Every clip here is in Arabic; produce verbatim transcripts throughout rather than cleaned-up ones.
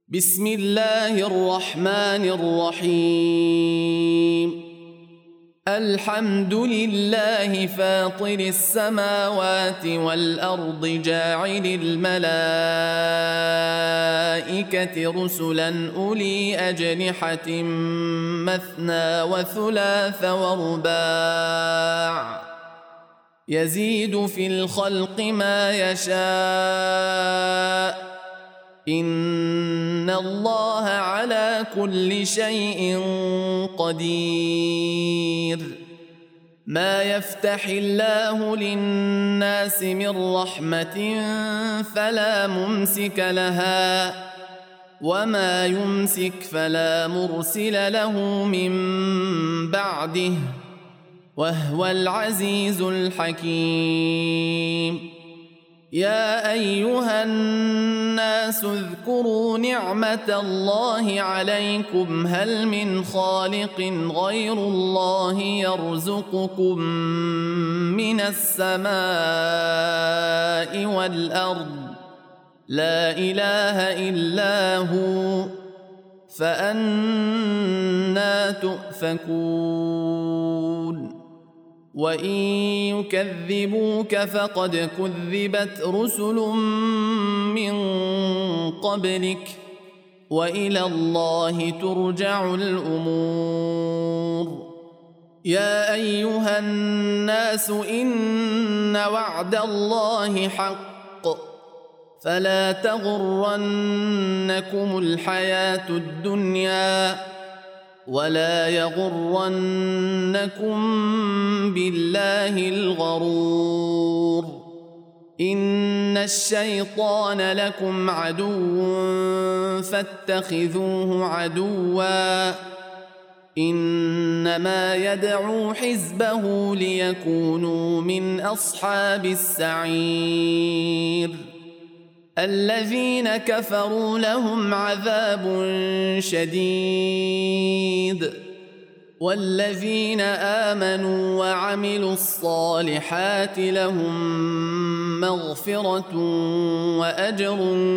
بسم الله الرحمن الرحيم. الحمد لله فاطر السماوات والأرض جاعل الملائكة رسلا أولي أجنحة مثنى وثلاث ورباع يزيد في الخلق ما يشاء إن الله على كل شيء قدير. ما يفتح الله للناس من رحمة فلا ممسك لها وما يمسك فلا مرسل له من بعده وهو العزيز الحكيم. يا أيها الناس اذكروا نعمة الله عليكم هل من خالق غير الله يرزقكم من السماء والأرض لا إله إلا هو فأنى تؤفكون. وإن يكذبوك فقد كذبت رسل من قبلك وإلى الله ترجع الأمور. يا أيها الناس إن وعد الله حق فلا تغرنكم الحياة الدنيا ولا يغرنكم بالله الغرور. إن الشيطان لكم عدو فاتخذوه عدوا إنما يدعو حزبه ليكونوا من أصحاب السعير. الذين كفروا لهم عذاب شديد والذين آمنوا وعملوا الصالحات لهم مغفرة وأجر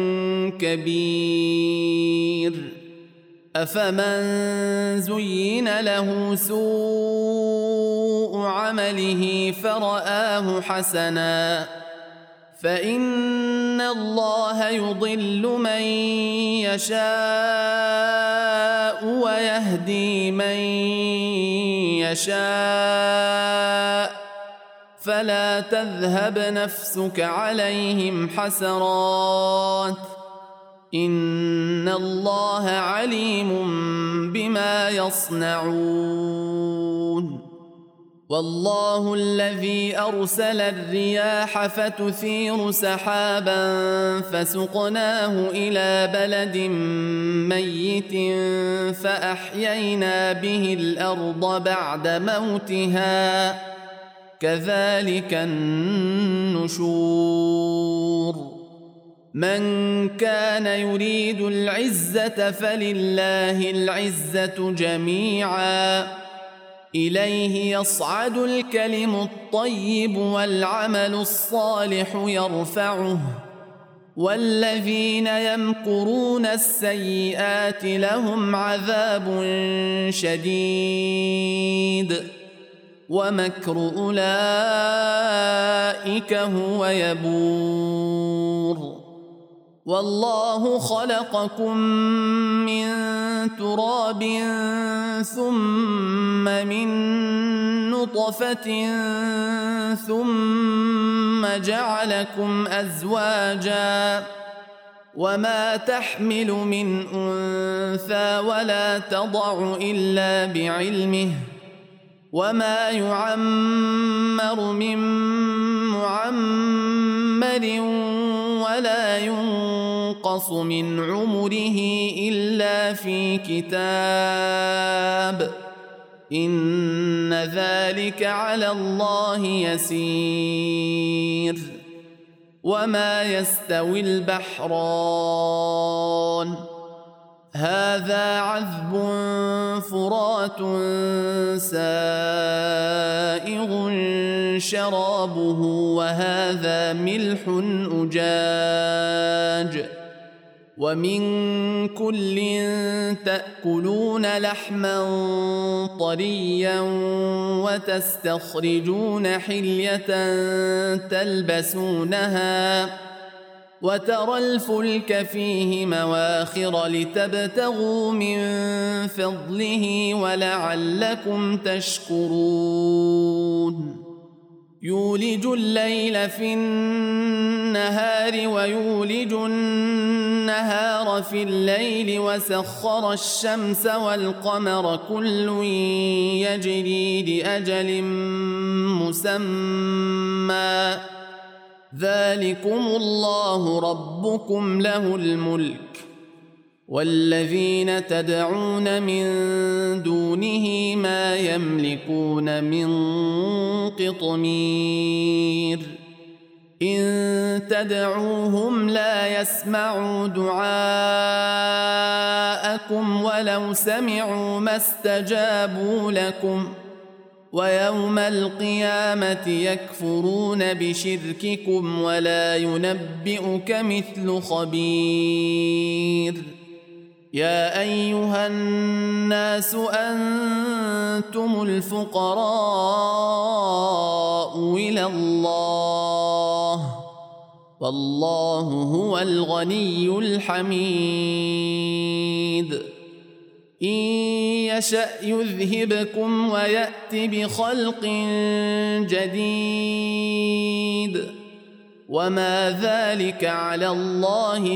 كبير. أفمن زين له سوء عمله فرآه حسنا فإن الله يضل من يشاء ويهدي من يشاء فلا تذهب نفسك عليهم حسرات إن الله عليم بما يصنعون. والله الذي أرسل الرياح فتثير سحابا فسقناه إلى بلد ميت فأحيينا به الأرض بعد موتها كذلك النشور. من كان يريد العزة فلله العزة جميعا إليه يصعد الكلم الطيب والعمل الصالح يرفعه والذين يمكرون السيئات لهم عذاب شديد ومكر أولئك هو يبور. والله خلقكم من تراب ثم من نطفة ثم جعلكم أزواجا وما تحمل من أنثى ولا تضع إلا بعلمه وما يعمر من معمر ولا ينقص من عمره إلا في كتاب إن ذلك على الله يسير. وما يستوي البحران هذا عذب فرات سائغ شرابه وهذا ملح أجاج ومن كل تأكلون لحما طريا وتستخرجون حلية تلبسونها وترى الفلك فيه مواخر لتبتغوا من فضله ولعلكم تشكرون يولج الليل في النهار ويولج النهار في الليل وسخر الشمس والقمر كل يجري لأجل مسمى ذلكم الله ربكم له الملك والذين تدعون من دونه ما يملكون من قطمير إن تدعوهم لا يسمعوا دعاءكم ولو سمعوا ما استجابوا لكم ويوم القيامة يكفرون بشرككم ولا ينبئك مثل خبير يا أيها الناس أنتم الفقراء إلى الله والله هو الغني الحميد إن يشأ يذهبكم ويأت بخلق جديد وما ذلك على الله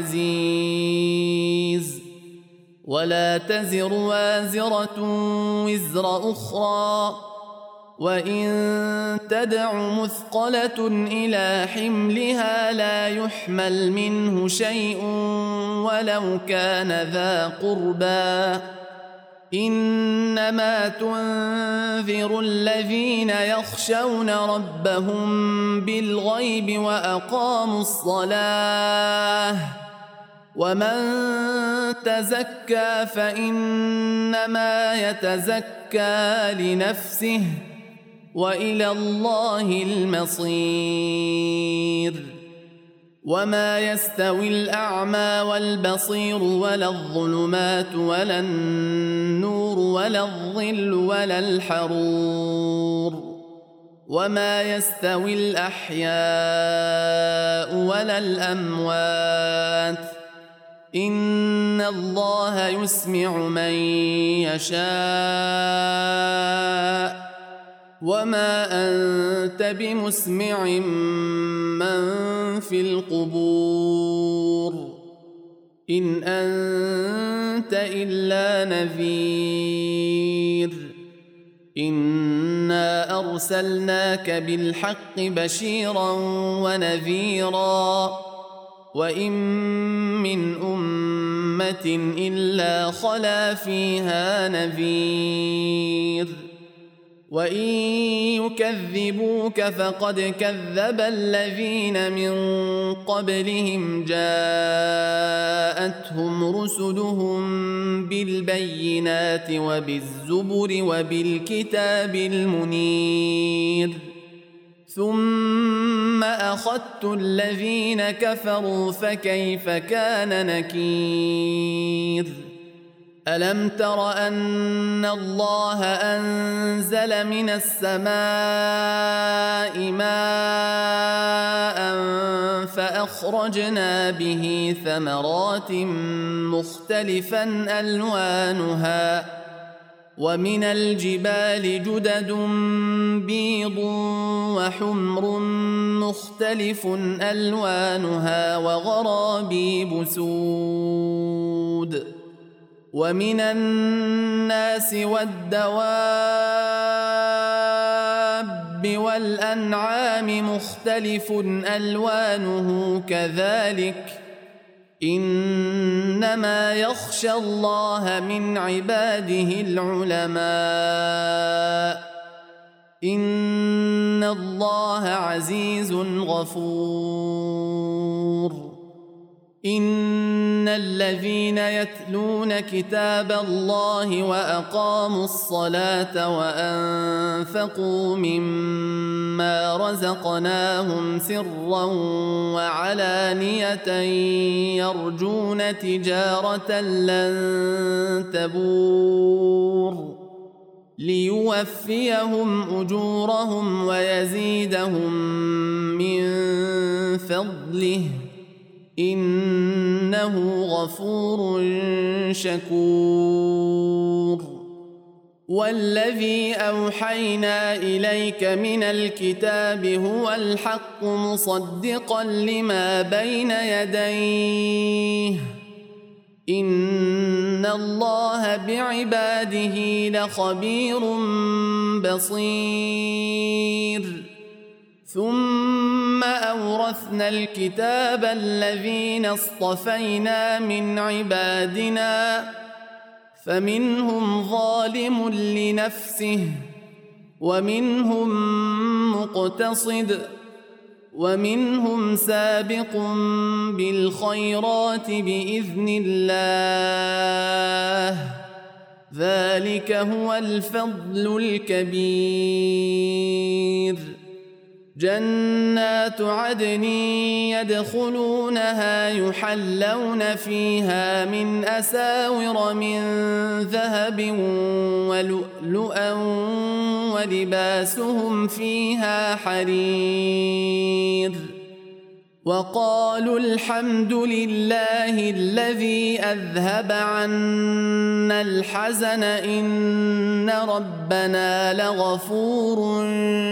بعزيز ولا تزر وازرة وزر أخرى وإن تدع مثقلة إلى حملها لا يحمل منه شيء ولو كان ذا قربى إنما تنذر الذين يخشون ربهم بالغيب وأقاموا الصلاة ومن تزكى فإنما يتزكى لنفسه وإلى الله المصير وما يستوي الأعمى والبصير ولا الظلمات ولا النور ولا الظل ولا الحرور وما يستوي الأحياء ولا الأموات إن الله يسمع من يشاء وما أنت بمسمع من في القبور إن أنت إلا نذير إنا أرسلناك بالحق بشيرا ونذيرا وإن من أمة إلا خلا فيها نذير وإن يكذبوك فقد كذب الذين من قبلهم جاءتهم رسلهم بالبينات وبالزبر وبالكتاب المنير ثم أخذت الذين كفروا فكيف كان نكير ألم تر أن الله أنزل من السماء ماء فأخرجنا به ثمرات مختلفا ألوانها ومن الجبال جدد بيض وحمر مختلف ألوانها وغرابيب سود ومن الناس والدواب والأنعام مختلف ألوانه كذلك إنما يخشى الله من عباده العلماء إن الله عزيز غفور إن الذين يتلون كتاب الله وأقاموا الصلاة وأنفقوا مما رزقناهم سرا وعلانية يرجون تجارة لن تبور ليوفيهم أجورهم ويزيدهم من فضله إنه غفور شكور. والذي أوحينا إليك من الكتاب هو الحق مصدقا لما بين يديه إن الله بعباده لخبير بصير. ثم أورثنا الكتاب الذين اصطفينا من عبادنا فمنهم ظالم لنفسه ومنهم مقتصد ومنهم سابق بالخيرات بإذن الله ذلك هو الفضل الكبير. جنات عدن يدخلونها يحلون فيها من أساور من ذهب ولؤلؤا ولباسهم فيها حرير. وقالوا الحمد لله الذي أذهب عنا الحزن إن ربنا لغفور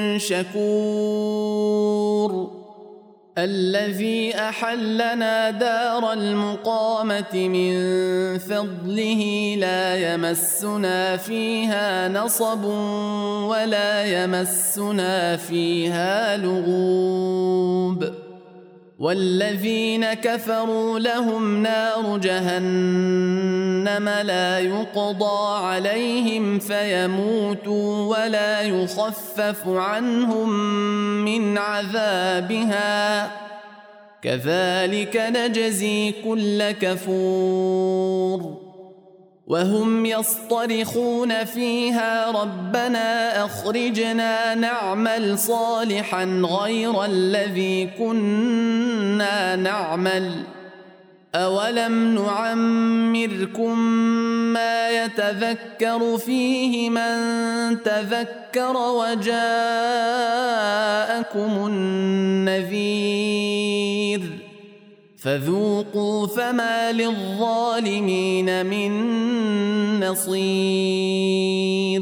شكور. الذي أحلنا دار المقامة من فضله لا يمسنا فيها نصب ولا يمسنا فيها لغوب. والذين كفروا لهم نار جهنم لا يقضى عليهم فيموتوا ولا يخفف عنهم من عذابها كذلك نجزي كل كفور. وهم يصطرخون فيها ربنا أخرجنا نعمل صالحا غير الذي كنا نعمل أولم نعمركم ما يتذكر فيه من تذكر وجاءكم النذير فذوقوا فما للظالمين من نصير.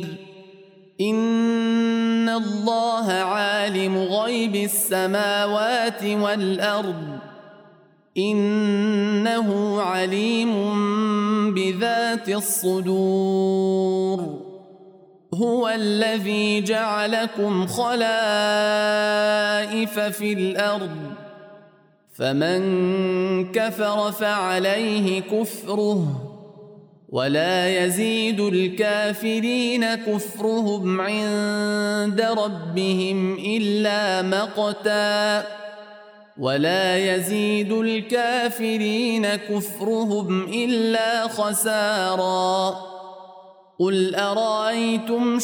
إن الله عالم غيب السماوات والأرض إنه عليم بذات الصدور. هو الذي جعلكم خلائف في الأرض فمن كفر فعليه كفره ولا يزيد الكافرين كفرهم عند ربهم إلا مقتا ولا يزيد الكافرين كفرهم إلا خسارا. قل أرأيتم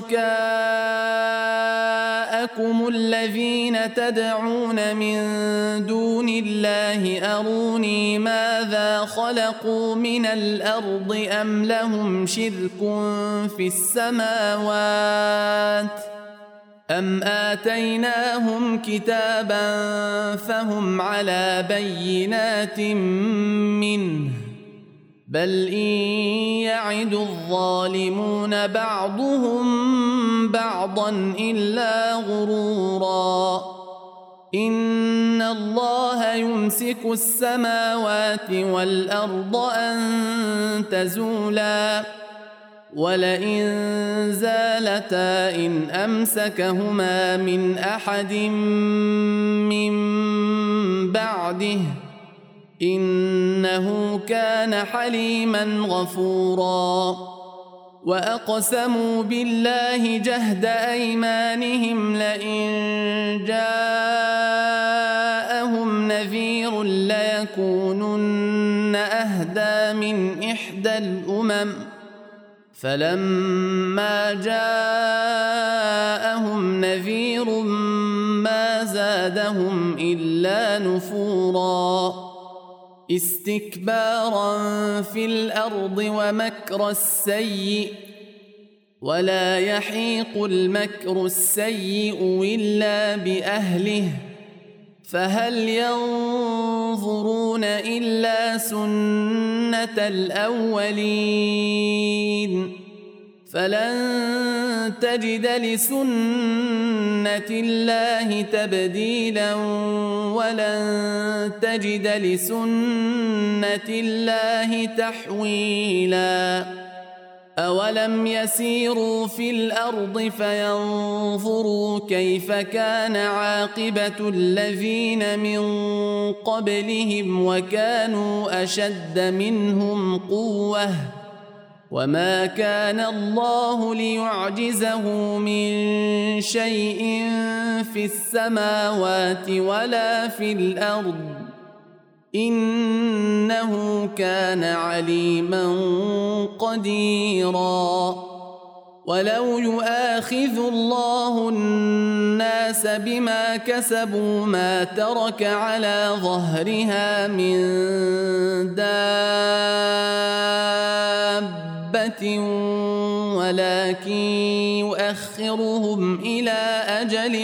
شركاءكم الذين تدعون من دون الله أروني ماذا خلقوا من الأرض أم لهم شرك في السماوات أم آتيناهم كتابا فهم على بينات منه بل إن يعد الظالمون بعضهم بعضا إلا غرورا. إن الله يمسك السماوات والأرض أن تزولا ولئن زالتا إن أمسكهما من أحد من بعده إنه كان حليما غفورا. وأقسموا بالله جهد أيمانهم لئن جاءهم نذير ليكونن أهدى من إحدى الأمم فلما جاءهم نذير ما زادهم إلا نفورا استكبارا في الأرض ومكر السيء ولا يحيق المكر السيء إلا بأهله فهل ينظرون إلا سنة الأولين فلن تجد لسنة الله تبديلا ولن تجد لسنة الله تحويلا أولم يسيروا في الأرض فينظروا كيف كان عاقبة الذين من قبلهم وكانوا أشد منهم قوة وما كان الله ليعجزه من شيء في السماوات ولا في الأرض إنه كان عليما قديرا ولو يؤاخذ الله الناس بما كسبوا ما ترك على ظهرها من دابة ولكن يؤخرهم إلى أجل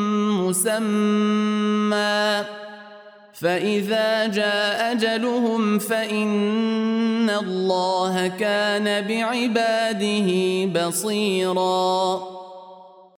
مسمى فإذا جاء أجلهم فإن الله كان بعباده بصيراً